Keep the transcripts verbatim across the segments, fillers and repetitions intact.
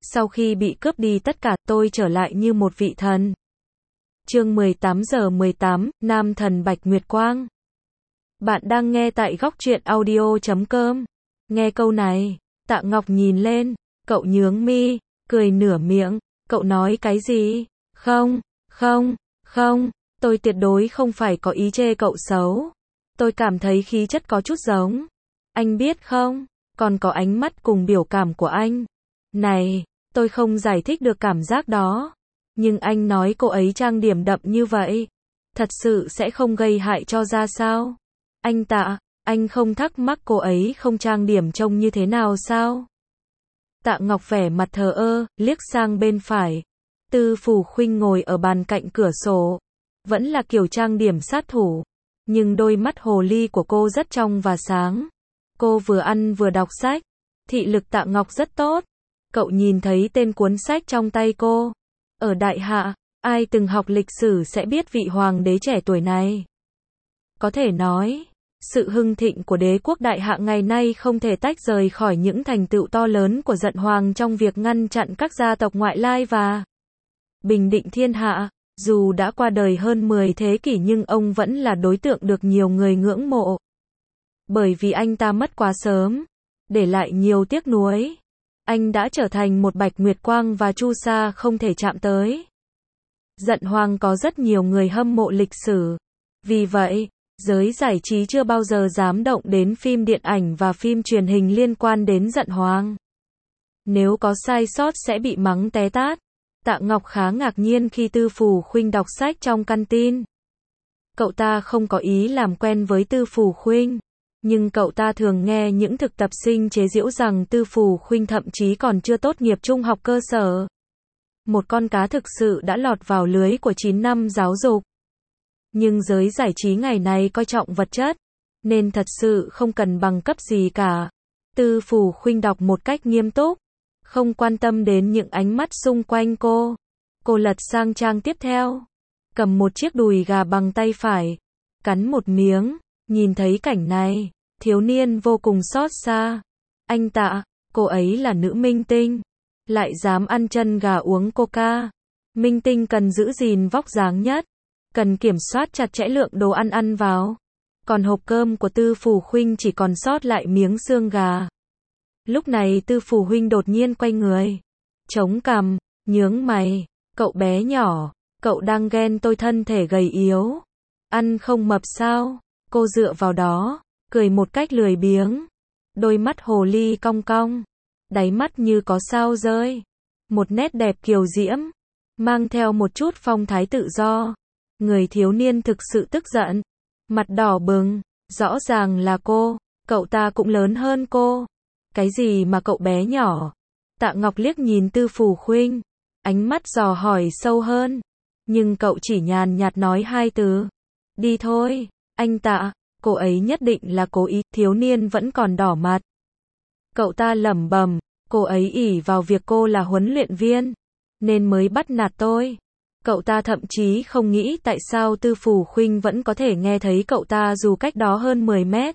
Sau khi bị cướp đi tất cả, tôi trở lại như một vị thần. Chương mười tám giờ mười tám, Nam thần Bạch Nguyệt Quang. Bạn đang nghe tại góc truyện audio chấm com. Nghe câu này, Tạ Ngọc nhìn lên, cậu nhướng mi, cười nửa miệng, cậu nói cái gì? Không, không, không, tôi tuyệt đối không phải có ý chê cậu xấu. Tôi cảm thấy khí chất có chút giống. Anh biết không, còn có ánh mắt cùng biểu cảm của anh. Này, tôi không giải thích được cảm giác đó. Nhưng anh nói cô ấy trang điểm đậm như vậy, thật sự sẽ không gây hại cho da sao? Anh Tạ, anh không thắc mắc cô ấy không trang điểm trông như thế nào sao? Tạ Ngọc vẻ mặt thờ ơ, liếc sang bên phải. Tư Phù Khuynh ngồi ở bàn cạnh cửa sổ. Vẫn là kiểu trang điểm sát thủ. Nhưng đôi mắt hồ ly của cô rất trong và sáng. Cô vừa ăn vừa đọc sách. Thị lực Tạ Ngọc rất tốt. Cậu nhìn thấy tên cuốn sách trong tay cô. Ở Đại Hạ, ai từng học lịch sử sẽ biết vị hoàng đế trẻ tuổi này. Có thể nói, sự hưng thịnh của đế quốc Đại Hạ ngày nay không thể tách rời khỏi những thành tựu to lớn của Dận Hoàng trong việc ngăn chặn các gia tộc ngoại lai và bình định thiên hạ. Dù đã qua đời hơn mười thế kỷ nhưng ông vẫn là đối tượng được nhiều người ngưỡng mộ. Bởi vì anh ta mất quá sớm, để lại nhiều tiếc nuối. Anh đã trở thành một Bạch Nguyệt Quang và Chu Sa không thể chạm tới. Dận Hoàng có rất nhiều người hâm mộ lịch sử. Vì vậy, giới giải trí chưa bao giờ dám động đến phim điện ảnh và phim truyền hình liên quan đến Dận Hoàng. Nếu có sai sót sẽ bị mắng té tát. Tạ Ngọc khá ngạc nhiên khi Tư Phù Khuynh đọc sách trong căn tin. Cậu ta không có ý làm quen với Tư Phù Khuynh. Nhưng cậu ta thường nghe những thực tập sinh chế giễu rằng Tư Phù Khuynh thậm chí còn chưa tốt nghiệp trung học cơ sở. Một con cá thực sự đã lọt vào lưới của chín năm giáo dục. Nhưng giới giải trí ngày nay coi trọng vật chất, nên thật sự không cần bằng cấp gì cả. Tư Phù Khuynh đọc một cách nghiêm túc, không quan tâm đến những ánh mắt xung quanh cô. Cô lật sang trang tiếp theo, cầm một chiếc đùi gà bằng tay phải, cắn một miếng. Nhìn thấy cảnh này, thiếu niên vô cùng xót xa. Anh Tạ, cô ấy là nữ minh tinh, lại dám ăn chân gà uống coca. Minh tinh cần giữ gìn vóc dáng nhất, cần kiểm soát chặt chẽ lượng đồ ăn ăn vào. Còn hộp cơm của Tư Phù Khuynh chỉ còn sót lại miếng xương gà. Lúc này Tư Phù Khuynh đột nhiên quay người, chống cằm, nhướng mày. Cậu bé nhỏ, cậu đang ghen tôi thân thể gầy yếu, ăn không mập sao? Cô dựa vào đó, cười một cách lười biếng. Đôi mắt hồ ly cong cong, đáy mắt như có sao rơi. Một nét đẹp kiều diễm, mang theo một chút phong thái tự do. Người thiếu niên thực sự tức giận, mặt đỏ bừng, rõ ràng là cô, cậu ta cũng lớn hơn cô. Cái gì mà cậu bé nhỏ? Tạ Ngọc liếc nhìn Tư Phù Khuynh, ánh mắt dò hỏi sâu hơn. Nhưng cậu chỉ nhàn nhạt nói hai từ. Đi thôi. Anh Tạ, cô ấy nhất định là cố ý. Thiếu niên vẫn còn đỏ mặt. Cậu ta lẩm bẩm, cô ấy ỷ vào việc cô là huấn luyện viên, nên mới bắt nạt tôi. Cậu ta thậm chí không nghĩ tại sao Tư Phù Khuynh vẫn có thể nghe thấy cậu ta dù cách đó hơn mười mét.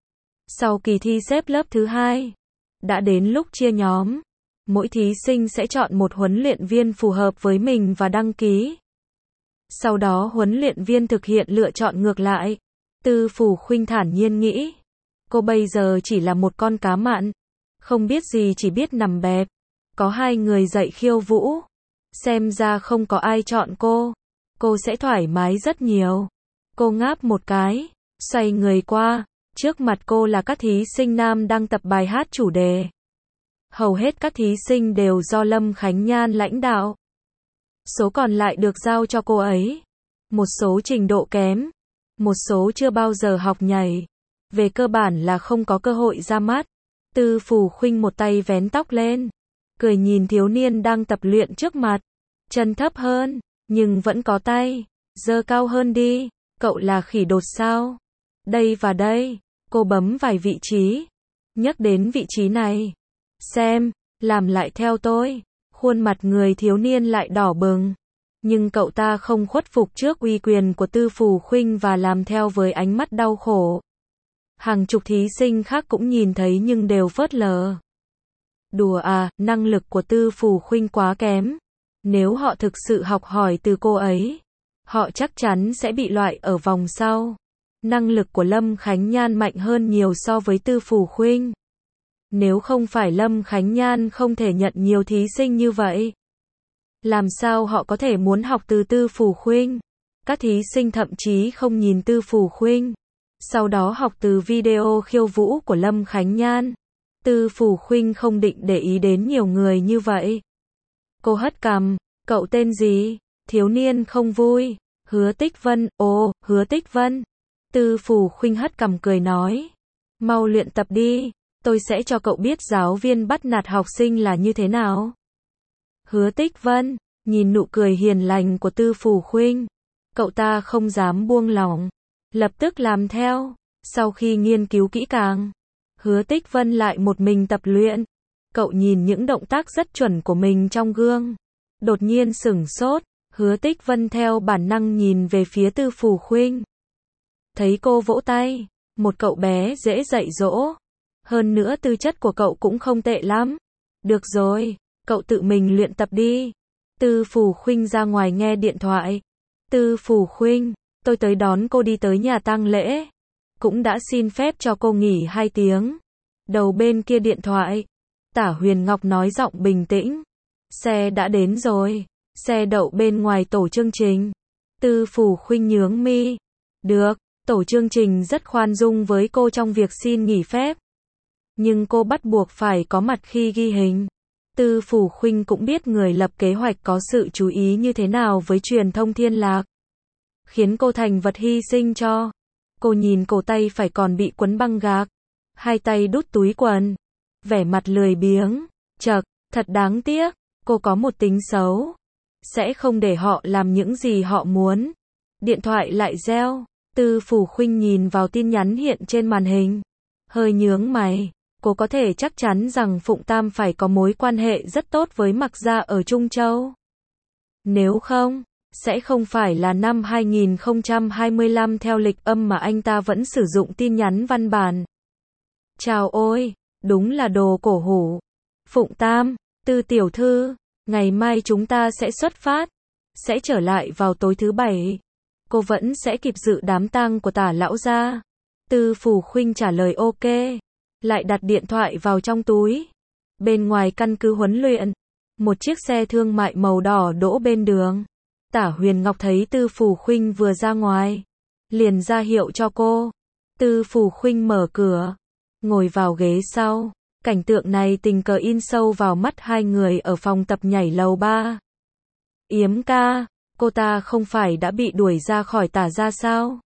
Sau kỳ thi xếp lớp thứ hai, đã đến lúc chia nhóm. Mỗi thí sinh sẽ chọn một huấn luyện viên phù hợp với mình và đăng ký. Sau đó huấn luyện viên thực hiện lựa chọn ngược lại. Tư Phù Khuynh thản nhiên nghĩ, cô bây giờ chỉ là một con cá mặn, không biết gì chỉ biết nằm bẹp. Có hai người dạy khiêu vũ, xem ra không có ai chọn cô, cô sẽ thoải mái rất nhiều. Cô ngáp một cái, xoay người qua, trước mặt cô là các thí sinh nam đang tập bài hát chủ đề. Hầu hết các thí sinh đều do Lâm Khánh Nhan lãnh đạo. Số còn lại được giao cho cô ấy. Một số trình độ kém, một số chưa bao giờ học nhảy. Về cơ bản là không có cơ hội ra mắt. Tư Phù Khuynh một tay vén tóc lên, cười nhìn thiếu niên đang tập luyện trước mặt. Chân thấp hơn, nhưng vẫn có tay. Giơ cao hơn đi, cậu là khỉ đột sao? Đây và đây, cô bấm vài vị trí. Nhắc đến vị trí này. Xem, làm lại theo tôi. Khuôn mặt người thiếu niên lại đỏ bừng. Nhưng cậu ta không khuất phục trước uy quyền của Tư Phù Khuynh và làm theo với ánh mắt đau khổ. Hàng chục thí sinh khác cũng nhìn thấy nhưng đều phớt lờ. Đùa à, năng lực của Tư Phù Khuynh quá kém. Nếu họ thực sự học hỏi từ cô ấy, họ chắc chắn sẽ bị loại ở vòng sau. Năng lực của Lâm Khánh Nhan mạnh hơn nhiều so với Tư Phù Khuynh. Nếu không phải Lâm Khánh Nhan không thể nhận nhiều thí sinh như vậy, làm sao họ có thể muốn học từ Tư Phù Khuynh? Các thí sinh thậm chí không nhìn Tư Phù Khuynh, sau đó học từ video khiêu vũ của Lâm Khánh Nhan. Tư Phù Khuynh không định để ý đến nhiều người như vậy. Cô hất cằm, cậu tên gì? Thiếu niên không vui. Hứa Tích Vân. Ồ, Hứa Tích Vân. Tư Phù Khuynh hất cằm cười nói, mau luyện tập đi, tôi sẽ cho cậu biết giáo viên bắt nạt học sinh là như thế nào. Hứa Tích Vân nhìn nụ cười hiền lành của Tư Phù Khuynh, cậu ta không dám buông lỏng, lập tức làm theo. Sau khi nghiên cứu kỹ càng, Hứa Tích Vân lại một mình tập luyện. Cậu nhìn những động tác rất chuẩn của mình trong gương, đột nhiên sửng sốt. Hứa Tích Vân theo bản năng nhìn về phía Tư Phù Khuynh, thấy cô vỗ tay, một cậu bé dễ dạy dỗ, hơn nữa tư chất của cậu cũng không tệ lắm. Được rồi, cậu tự mình luyện tập đi. Tư Phù Khuynh ra ngoài nghe điện thoại. Tư Phù Khuynh, tôi tới đón cô đi tới nhà tang lễ, cũng đã xin phép cho cô nghỉ hai tiếng. Đầu bên kia điện thoại, Tả Huyền Ngọc nói giọng bình tĩnh, xe đã đến rồi, xe đậu bên ngoài tổ chương trình. Tư Phù Khuynh nhướng mi, được, tổ chương trình rất khoan dung với cô trong việc xin nghỉ phép, nhưng cô bắt buộc phải có mặt khi ghi hình. Tư Phù Khuynh cũng biết người lập kế hoạch có sự chú ý như thế nào với truyền thông Thiên Lạc, khiến cô thành vật hy sinh cho. Cô nhìn cổ tay phải còn bị quấn băng gạc, hai tay đút túi quần, vẻ mặt lười biếng. Chậc, thật đáng tiếc, cô có một tính xấu, sẽ không để họ làm những gì họ muốn. Điện thoại lại reo. Tư Phù Khuynh nhìn vào tin nhắn hiện trên màn hình, hơi nhướng mày. Cô có thể chắc chắn rằng Phụng Tam phải có mối quan hệ rất tốt với Mạc Gia ở Trung Châu. Nếu không, sẽ không phải là năm hai nghìn không trăm hai mươi lăm theo lịch âm mà anh ta vẫn sử dụng tin nhắn văn bản. Chào ôi, đúng là đồ cổ hủ. Phụng Tam, Tư tiểu thư, ngày mai chúng ta sẽ xuất phát, sẽ trở lại vào tối thứ bảy. Cô vẫn sẽ kịp dự đám tang của Tả lão gia. Tư Phù Khuynh trả lời ok, lại đặt điện thoại vào trong túi. Bên ngoài căn cứ huấn luyện, một chiếc xe thương mại màu đỏ đỗ bên đường. Tả Huyền Ngọc thấy Tư Phù Khuynh vừa ra ngoài, liền ra hiệu cho cô. Tư Phù Khuynh mở cửa, ngồi vào ghế sau. Cảnh tượng này tình cờ in sâu vào mắt hai người ở phòng tập nhảy lầu ba. Yếm ca, cô ta không phải đã bị đuổi ra khỏi Tả gia sao?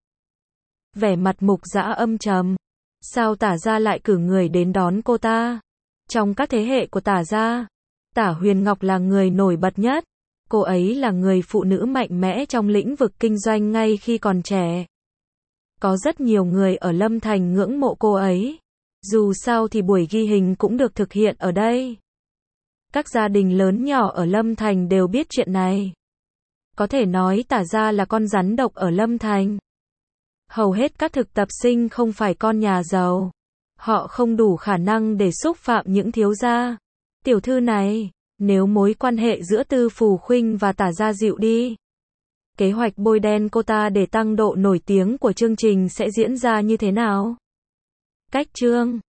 Vẻ mặt Mục Dã âm trầm. Sao Tả gia lại cử người đến đón cô ta? Trong các thế hệ của Tả gia, Tả Huyền Ngọc là người nổi bật nhất. Cô ấy là người phụ nữ mạnh mẽ trong lĩnh vực kinh doanh ngay khi còn trẻ. Có rất nhiều người ở Lâm Thành ngưỡng mộ cô ấy. Dù sao thì buổi ghi hình cũng được thực hiện ở đây. Các gia đình lớn nhỏ ở Lâm Thành đều biết chuyện này. Có thể nói Tả gia là con rắn độc ở Lâm Thành. Hầu hết các thực tập sinh không phải con nhà giàu. Họ không đủ khả năng để xúc phạm những thiếu gia. Tiểu thư này, nếu mối quan hệ giữa Tư Phù Khuynh và Tả gia dịu đi, kế hoạch bôi đen cô ta để tăng độ nổi tiếng của chương trình sẽ diễn ra như thế nào? Cách chương